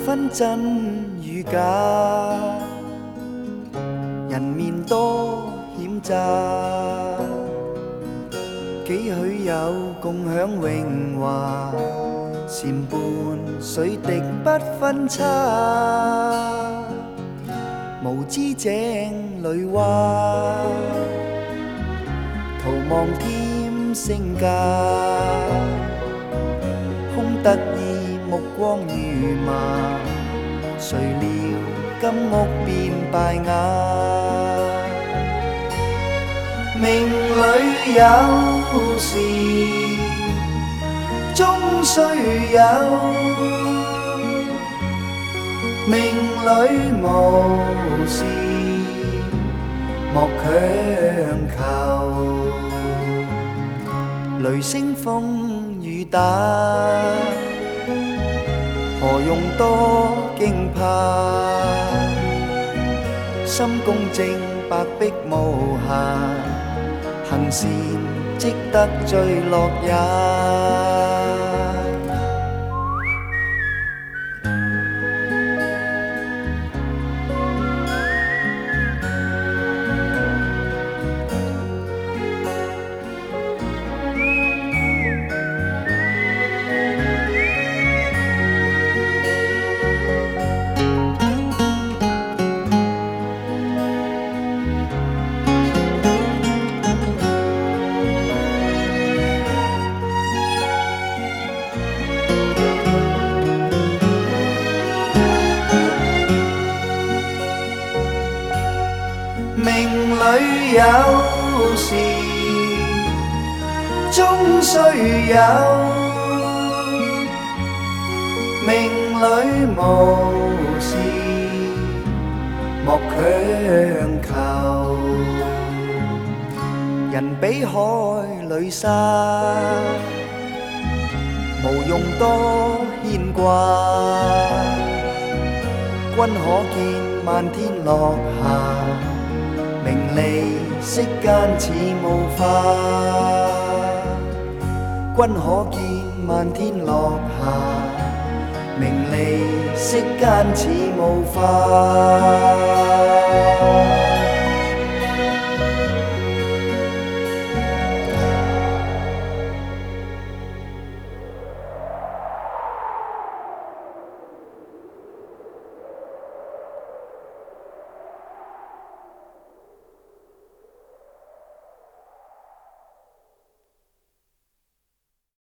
分真與假，人面多險詐，幾許有共享榮華，禪伴水滴不分差，無知井裏蛙，徒望添聲價，空得意目光如麻，誰料金屋變敗瓦。命裏有時終須有，命裏無時莫強求。雷聲風雨打，何用多驚怕？心公正白璧無瑕，行善積得最樂也。命裏有時終須有，命裏無時莫強求。人比海裏沙，無用多牽掛。君可見漫天落霞，名利息間似霧化。君可見漫天落霞，名利息間似霧化。